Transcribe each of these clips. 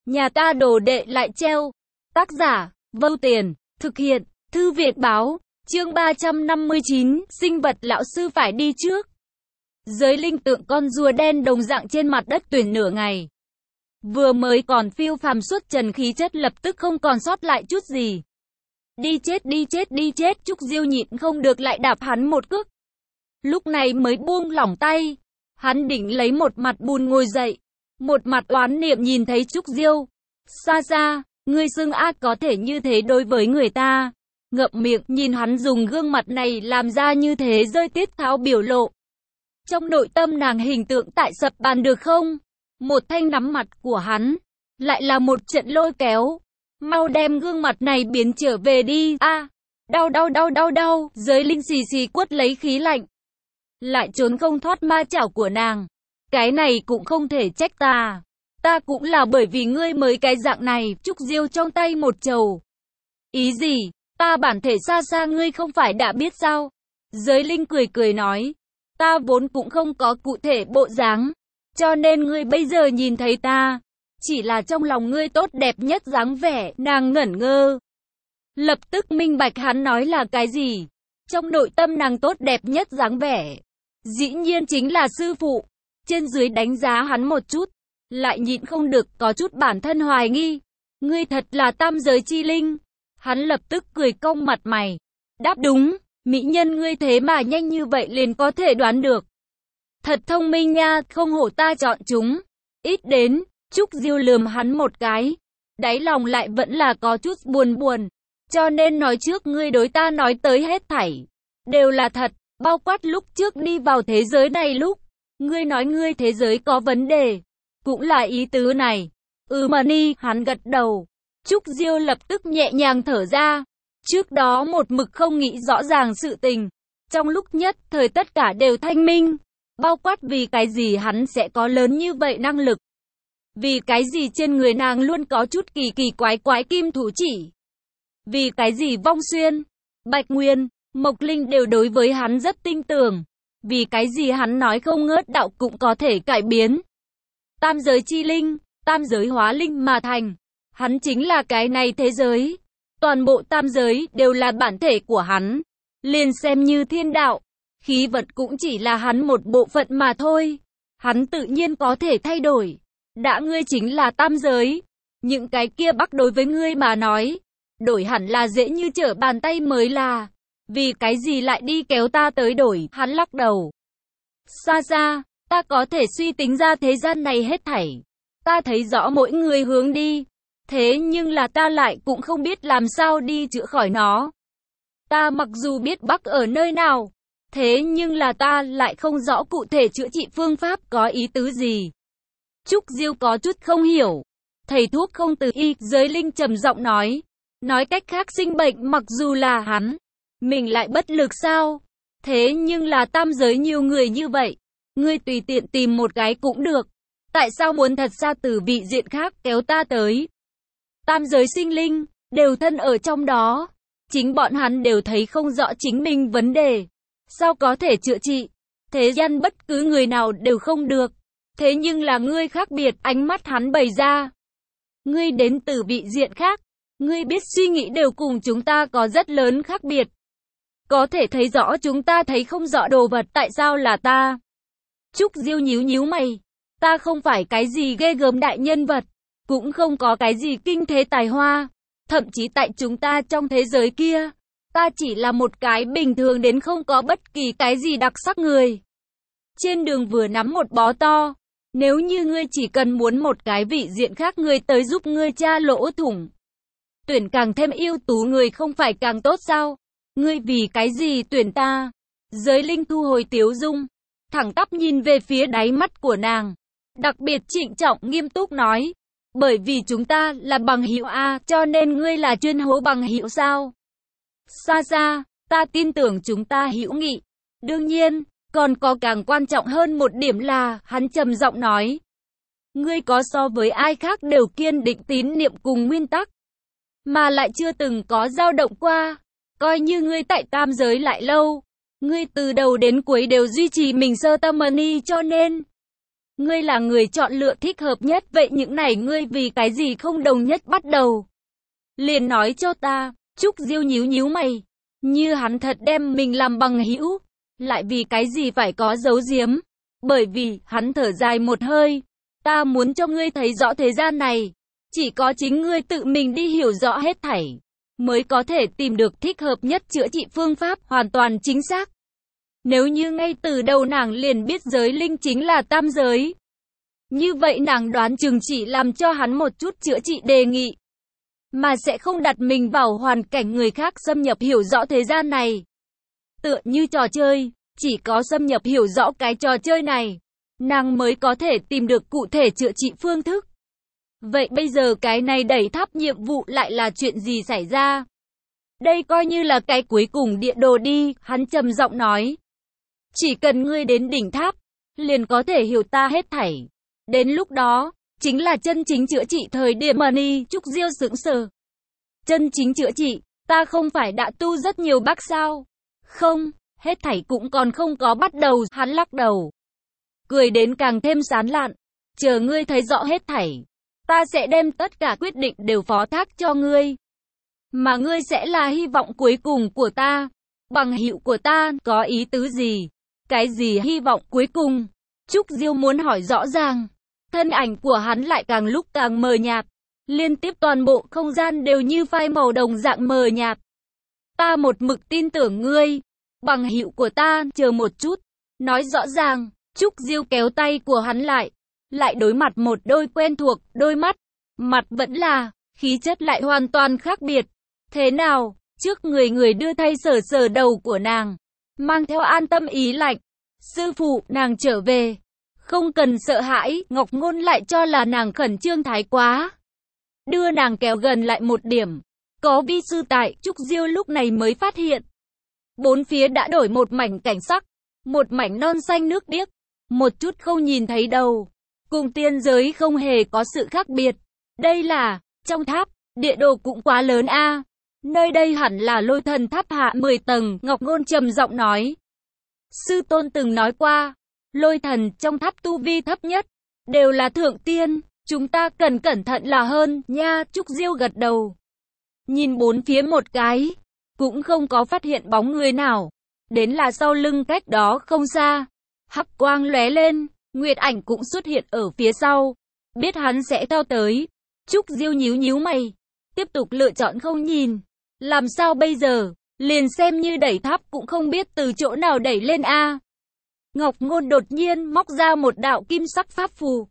Nhà ta đồ đệ lại treo. Tác giả, Vô Tiền, thực hiện, Thư viện báo, chương 359, sinh vật lão sư phải đi trước. Giới linh tượng con rùa đen đồng dạng trên mặt đất tuyển nửa ngày. Vừa mới còn phiêu phàm xuất trần khí chất lập tức không còn sót lại chút gì. Đi chết đi chết đi chết, Trúc Diêu nhịn không được lại đạp hắn một cước. Lúc này mới buông lỏng tay. Hắn định lấy một mặt buồn ngồi dậy. Một mặt oán niệm nhìn thấy Trúc Diêu. Xa xa, ngươi xưng ác có thể như thế đối với người ta. Ngậm miệng nhìn hắn dùng gương mặt này làm ra như thế rơi tiết tháo biểu lộ. Trong nội tâm nàng hình tượng tại sập bàn được không? Một thanh nắm mặt của hắn. Lại là một trận lôi kéo. Mau đem gương mặt này biến trở về đi. A, đau đau đau đau đau. Giới linh xì xì quất lấy khí lạnh. Lại trốn không thoát ma chảo của nàng. Cái này cũng không thể trách ta. Ta cũng là bởi vì ngươi mới cái dạng này. Trúc Diêu trong tay một trầu. Ý gì? Ta bản thể xa xa ngươi không phải đã biết sao? Giới linh cười cười nói. Ta vốn cũng không có cụ thể bộ dáng. Cho nên ngươi bây giờ nhìn thấy ta. Chỉ là trong lòng ngươi tốt đẹp nhất dáng vẻ. Nàng ngẩn ngơ. Lập tức minh bạch hắn nói là cái gì. Trong nội tâm nàng tốt đẹp nhất dáng vẻ. Dĩ nhiên chính là sư phụ. Trên dưới đánh giá hắn một chút. Lại nhịn không được có chút bản thân hoài nghi. Ngươi thật là tam giới chi linh. Hắn lập tức cười cong mặt mày. Đáp đúng. Mỹ nhân ngươi thế mà nhanh như vậy liền có thể đoán được. Thật thông minh nha, không hổ ta chọn chúng. Ít đến, Trúc Diêu lườm hắn một cái. Đáy lòng lại vẫn là có chút buồn buồn. Cho nên nói trước ngươi đối ta nói tới hết thảy. Đều là thật, bao quát lúc trước đi vào thế giới này lúc. Ngươi nói ngươi thế giới có vấn đề. Cũng là ý tứ này. Mà ni, hắn gật đầu. Trúc Diêu lập tức nhẹ nhàng thở ra. Trước đó một mực không nghĩ rõ ràng sự tình. Trong lúc nhất thời tất cả đều thanh minh. Bao quát vì cái gì hắn sẽ có lớn như vậy năng lực. Vì cái gì trên người nàng luôn có chút kỳ kỳ quái quái kim thủ chỉ. Vì cái gì Vong Xuyên, Bạch Nguyên, Mộc Linh đều đối với hắn rất tin tưởng. Vì cái gì hắn nói không ngớt đạo cũng có thể cải biến. Tam giới chi linh, tam giới hóa linh mà thành. Hắn chính là cái này thế giới. Toàn bộ tam giới đều là bản thể của hắn. Liền xem như thiên đạo. Khí vật cũng chỉ là hắn một bộ phận mà thôi. Hắn tự nhiên có thể thay đổi. Đã ngươi chính là tam giới. Những cái kia bắc đối với ngươi mà nói. Đổi hẳn là dễ như trở bàn tay mới là. Vì cái gì lại đi kéo ta tới đổi? Hắn lắc đầu. Xa xa, ta có thể suy tính ra thế gian này hết thảy. Ta thấy rõ mỗi người hướng đi. Thế nhưng là ta lại cũng không biết làm sao đi chữa khỏi nó. Ta mặc dù biết bắc ở nơi nào. Thế nhưng là ta lại không rõ cụ thể chữa trị phương pháp có ý tứ gì. Trúc Diêu có chút không hiểu. Thầy thuốc không từ y, giới linh trầm giọng nói. Nói cách khác sinh bệnh mặc dù là hắn. Mình lại bất lực sao? Thế nhưng là tam giới nhiều người như vậy. Ngươi tùy tiện tìm một cái cũng được. Tại sao muốn thật xa từ vị diện khác kéo ta tới? Tam giới sinh linh, đều thân ở trong đó. Chính bọn hắn đều thấy không rõ chính mình vấn đề. Sao có thể chữa trị? Thế gian bất cứ người nào đều không được. Thế nhưng là ngươi khác biệt, ánh mắt hắn bày ra. Ngươi đến từ vị diện khác. Ngươi biết suy nghĩ đều cùng chúng ta có rất lớn khác biệt. Có thể thấy rõ chúng ta thấy không rõ đồ vật, tại sao là ta? Trúc Diêu nhíu nhíu mày. Ta không phải cái gì ghê gớm đại nhân vật. Cũng không có cái gì kinh thế tài hoa. Thậm chí tại chúng ta trong thế giới kia. Ta chỉ là một cái bình thường đến không có bất kỳ cái gì đặc sắc người. Trên đường vừa nắm một bó to. Nếu như ngươi chỉ cần muốn một cái vị diện khác người tới giúp ngươi tra lỗ thủng. Tuyển càng thêm ưu tú người không phải càng tốt sao? Ngươi vì cái gì tuyển ta? Giới linh thu hồi tiếu dung. Thẳng tắp nhìn về phía đáy mắt của nàng. Đặc biệt trịnh trọng nghiêm túc nói. Bởi vì chúng ta là bằng hữu A, cho nên ngươi là chuyên hố bằng hữu sao? Xa xa, ta tin tưởng chúng ta hữu nghị. Đương nhiên, còn có càng quan trọng hơn một điểm là, hắn trầm giọng nói. Ngươi có so với ai khác đều kiên định tín niệm cùng nguyên tắc. Mà lại chưa từng có dao động qua. Coi như ngươi tại tam giới lại lâu. Ngươi từ đầu đến cuối đều duy trì mình sơ tâm ni cho nên. Ngươi là người chọn lựa thích hợp nhất, vậy những này ngươi vì cái gì không đồng nhất bắt đầu? Liền nói cho ta. Trúc Diêu nhíu nhíu mày. Như hắn thật đem mình làm bằng hữu, lại vì cái gì phải có giấu giếm? Bởi vì, hắn thở dài một hơi. Ta muốn cho ngươi thấy rõ thế gian này. Chỉ có chính ngươi tự mình đi hiểu rõ hết thảy, mới có thể tìm được thích hợp nhất chữa trị phương pháp hoàn toàn chính xác. Nếu như ngay từ đầu nàng liền biết giới linh chính là tam giới, như vậy nàng đoán chừng chỉ làm cho hắn một chút chữa trị đề nghị, mà sẽ không đặt mình vào hoàn cảnh người khác xâm nhập hiểu rõ thế gian này. Tựa như trò chơi, chỉ có xâm nhập hiểu rõ cái trò chơi này, nàng mới có thể tìm được cụ thể chữa trị phương thức. Vậy bây giờ cái này đẩy tháp nhiệm vụ lại là chuyện gì xảy ra? Đây coi như là cái cuối cùng địa đồ đi, hắn trầm giọng nói. Chỉ cần ngươi đến đỉnh tháp, liền có thể hiểu ta hết thảy. Đến lúc đó, chính là chân chính chữa trị thời điểm money. Trúc Diêu sững sờ. Chân chính chữa trị, ta không phải đã tu rất nhiều bác sao? Không, hết thảy cũng còn không có bắt đầu, hắn lắc đầu. Cười đến càng thêm sán lạn. Chờ ngươi thấy rõ hết thảy, ta sẽ đem tất cả quyết định đều phó thác cho ngươi. Mà ngươi sẽ là hy vọng cuối cùng của ta. Bằng hữu của ta, có ý tứ gì? Cái gì hy vọng cuối cùng? Trúc Diêu muốn hỏi rõ ràng. Thân ảnh của hắn lại càng lúc càng mờ nhạt. Liên tiếp toàn bộ không gian đều như phai màu đồng dạng mờ nhạt. Ta một mực tin tưởng ngươi. Bằng hữu của ta, chờ một chút. Nói rõ ràng. Trúc Diêu kéo tay của hắn lại. Lại đối mặt một đôi quen thuộc, đôi mắt. Mặt vẫn là, khí chất lại hoàn toàn khác biệt. Thế nào? Trước người đưa thay sờ sờ đầu của nàng, mang theo an tâm ý lạnh. Sư phụ, nàng trở về. Không cần sợ hãi, Ngọc Ngôn lại cho là nàng khẩn trương thái quá. Đưa nàng kéo gần lại một điểm. Có vi sư tại, Trúc Diêu lúc này mới phát hiện. Bốn phía đã đổi một mảnh cảnh sắc. Một mảnh non xanh nước biếc. Một chút không nhìn thấy đầu. Cùng tiên giới không hề có sự khác biệt. Đây là, trong tháp, địa đồ cũng quá lớn a. Nơi đây hẳn là Lôi Thần Tháp hạ 10 tầng, Ngọc Ngôn trầm giọng nói. Sư tôn từng nói qua, Lôi Thần trong tháp tu vi thấp nhất, đều là thượng tiên, chúng ta cần cẩn thận là hơn, nha. Trúc Diêu gật đầu. Nhìn bốn phía một cái, cũng không có phát hiện bóng người nào. Đến là sau lưng cách đó không xa, hắc quang lóe lên, Nguyệt Ảnh cũng xuất hiện ở phía sau. Biết hắn sẽ theo tới, Trúc Diêu nhíu nhíu mày, tiếp tục lựa chọn không nhìn. Làm sao bây giờ? Liền xem như đẩy tháp cũng không biết từ chỗ nào đẩy lên a. Ngọc Ngôn đột nhiên móc ra một đạo kim sắc pháp phù.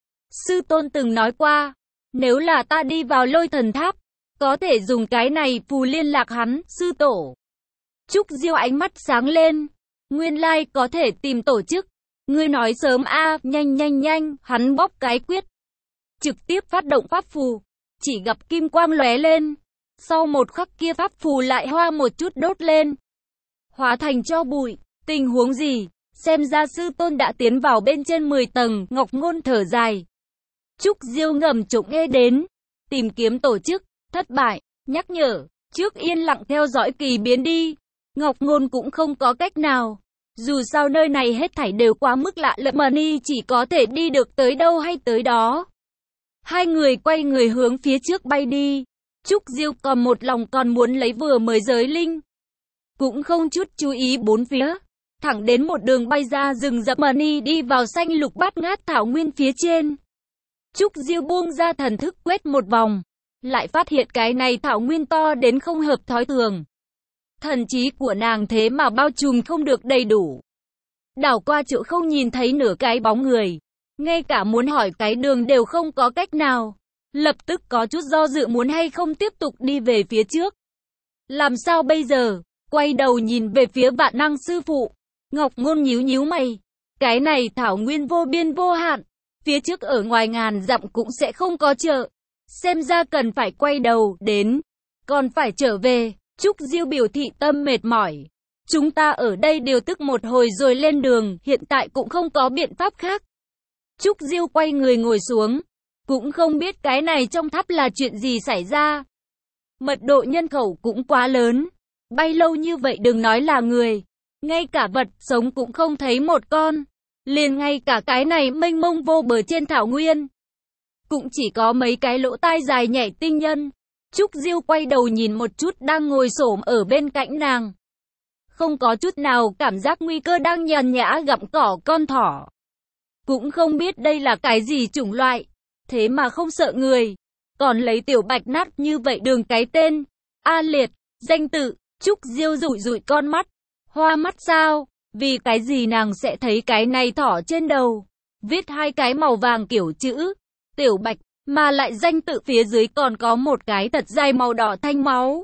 Sư tôn từng nói qua, nếu là ta đi vào Lôi Thần Tháp, có thể dùng cái này phù liên lạc hắn, sư tổ. Trúc Diêu ánh mắt sáng lên. Nguyên lai có thể tìm tổ chức. Ngươi nói sớm a, nhanh, hắn bóp cái quyết. Trực tiếp phát động pháp phù. Chỉ gặp kim quang lóe lên. Sau một khắc kia pháp phù lại hoa một chút đốt lên. Hóa thành tro bụi. Tình huống gì? Xem ra sư tôn đã tiến vào bên trên 10 tầng, Ngọc Ngôn thở dài. Trúc Diêu ngầm trộm nghe đến. Tìm kiếm tổ chức, thất bại, nhắc nhở, trước yên lặng theo dõi kỳ biến đi. Ngọc Ngôn cũng không có cách nào. Dù sao nơi này hết thảy đều quá mức lạ lẫm, Money chỉ có thể đi được tới đâu hay tới đó. Hai người quay người hướng phía trước bay đi. Trúc Diêu còn một lòng còn muốn lấy vừa mới giới linh. Cũng không chút chú ý bốn phía. Thẳng đến một đường bay ra rừng rậm, Money đi vào xanh lục bát ngát thảo nguyên phía trên. Trúc Diêu buông ra thần thức quét một vòng. Lại phát hiện cái này thảo nguyên to đến không hợp thói thường. Thần trí của nàng thế mà bao trùm không được đầy đủ. Đảo qua chỗ không nhìn thấy nửa cái bóng người. Ngay cả muốn hỏi cái đường đều không có cách nào. Lập tức có chút do dự muốn hay không tiếp tục đi về phía trước. Làm sao bây giờ? Quay đầu nhìn về phía Vạn Năng sư phụ. Ngọc Ngôn nhíu nhíu mày. Cái này thảo nguyên vô biên vô hạn. Phía trước ở ngoài ngàn dặm cũng sẽ không có chợ. Xem ra cần phải quay đầu đến. Còn phải trở về. Trúc Diêu biểu thị tâm mệt mỏi. Chúng ta ở đây điều tức một hồi rồi lên đường, hiện tại cũng không có biện pháp khác. Trúc Diêu quay người ngồi xuống. Cũng không biết cái này trong tháp là chuyện gì xảy ra. Mật độ nhân khẩu cũng quá lớn. Bay lâu như vậy đừng nói là người. Ngay cả vật sống cũng không thấy một con. liền ngay cả cái này mênh mông vô bờ trên thảo nguyên, cũng chỉ có mấy cái lỗ tai dài nhảy tinh nhân. Trúc Diêu quay đầu nhìn một chút đang ngồi xổm ở bên cạnh nàng. Không có chút nào cảm giác nguy cơ đang nhàn nhã gặm cỏ con thỏ. Cũng không biết đây là cái gì chủng loại, thế mà không sợ người. Còn lấy Tiểu Bạch nát như vậy đường cái tên. A Liệt, danh tự, Trúc Diêu rủi rủi con mắt. Hoa mắt sao? Vì cái gì nàng sẽ thấy cái này thỏ trên đầu? Viết hai cái màu vàng kiểu chữ Tiểu Bạch, mà lại danh tự phía dưới còn có một cái thật dài màu đỏ thanh máu.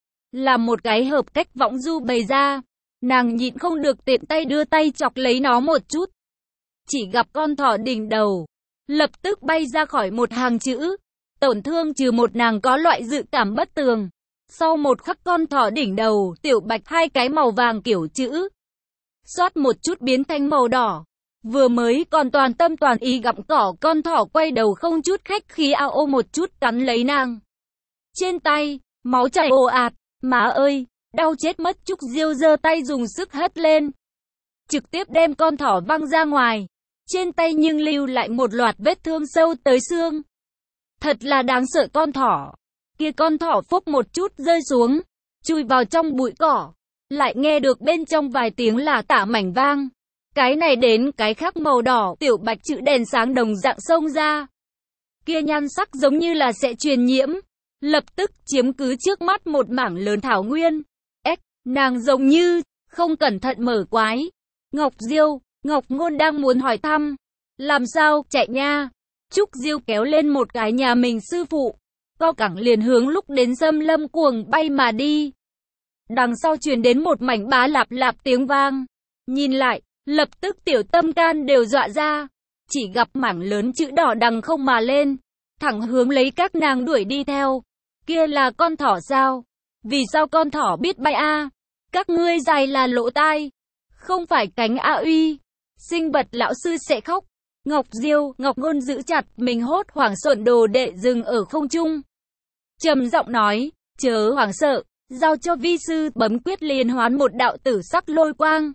Là một cái hợp cách võng du bày ra. Nàng nhịn không được tiện tay đưa tay chọc lấy nó một chút. Chỉ gặp con thỏ đỉnh đầu lập tức bay ra khỏi một hàng chữ. Tổn thương trừ một, nàng có loại dự cảm bất tường. Sau một khắc con thỏ đỉnh đầu Tiểu Bạch hai cái màu vàng kiểu chữ xoát một chút biến thành màu đỏ. Vừa mới còn toàn tâm toàn ý gặm cỏ con thỏ quay đầu không chút khách khí ao ô một chút cắn lấy nàng. Trên tay, máu chảy ồ ạt. Má ơi, đau chết mất. Trúc Diêu giơ tay dùng sức hất lên, trực tiếp đem con thỏ văng ra ngoài. Trên tay nhưng lưu lại một loạt vết thương sâu tới xương. Thật là đáng sợ con thỏ. Kia con thỏ phốc một chút rơi xuống, chui vào trong bụi cỏ. Lại nghe được bên trong vài tiếng là tả mảnh vang. Cái này đến cái khác màu đỏ, Tiểu Bạch chữ đèn sáng đồng dạng xông ra. Kia nhan sắc giống như là sẽ truyền nhiễm, lập tức chiếm cứ trước mắt một mảng lớn thảo nguyên. Nàng giống như không cẩn thận mở quái. Ngọc Diêu, Ngọc Ngôn đang muốn hỏi thăm. Làm sao, chạy nha. Trúc Diêu kéo lên một cái nhà mình sư phụ, co cẳng liền hướng lúc đến Xâm Lâm cuồng bay mà đi. Đằng sau truyền đến một mảnh bá lạp lạp tiếng vang. Nhìn lại, lập tức tiểu tâm can đều dọa ra. Chỉ gặp mảng lớn chữ đỏ đằng không mà lên, thẳng hướng lấy các nàng đuổi đi theo. Kia là con thỏ sao? Vì sao con thỏ biết bay a? Các ngươi dài là lỗ tai, không phải cánh a uy. Sinh vật lão sư sẽ khóc. Ngọc Diêu, Ngọc Ngôn giữ chặt mình hốt hoảng xuẩn đồ đệ dừng ở không trung. Trầm giọng nói, chớ hoảng sợ, giao cho vi sư. Bấm quyết liền hoán một đạo tử sắc lôi quang.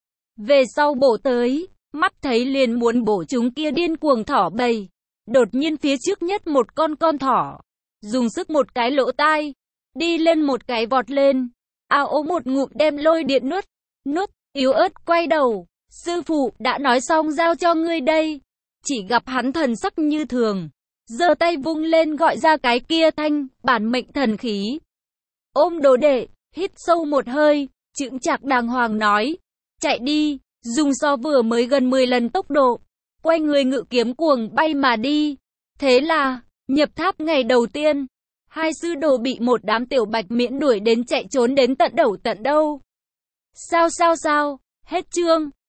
Về sau bổ tới, mắt thấy liền muốn bổ chúng kia điên cuồng thỏ bầy. Đột nhiên phía trước nhất một con thỏ, dùng sức một cái lỗ tai, đi lên một cái vọt lên. Ao ố một ngụm đem lôi điện nuốt, yếu ớt quay đầu. Sư phụ, đã nói xong giao cho ngươi đây. Chỉ gặp hắn thần sắc như thường, giơ tay vung lên gọi ra cái kia thanh, bản mệnh thần khí. Ôm đồ đệ, hít sâu một hơi, chững chạc đàng hoàng nói, chạy đi, dùng so vừa mới gần 10 lần tốc độ, quay người ngự kiếm cuồng bay mà đi. Thế là, nhập tháp ngày đầu tiên, hai sư đồ bị một đám Tiểu Bạch miễn đuổi đến chạy trốn đến tận đầu tận đâu. Sao, hết chương.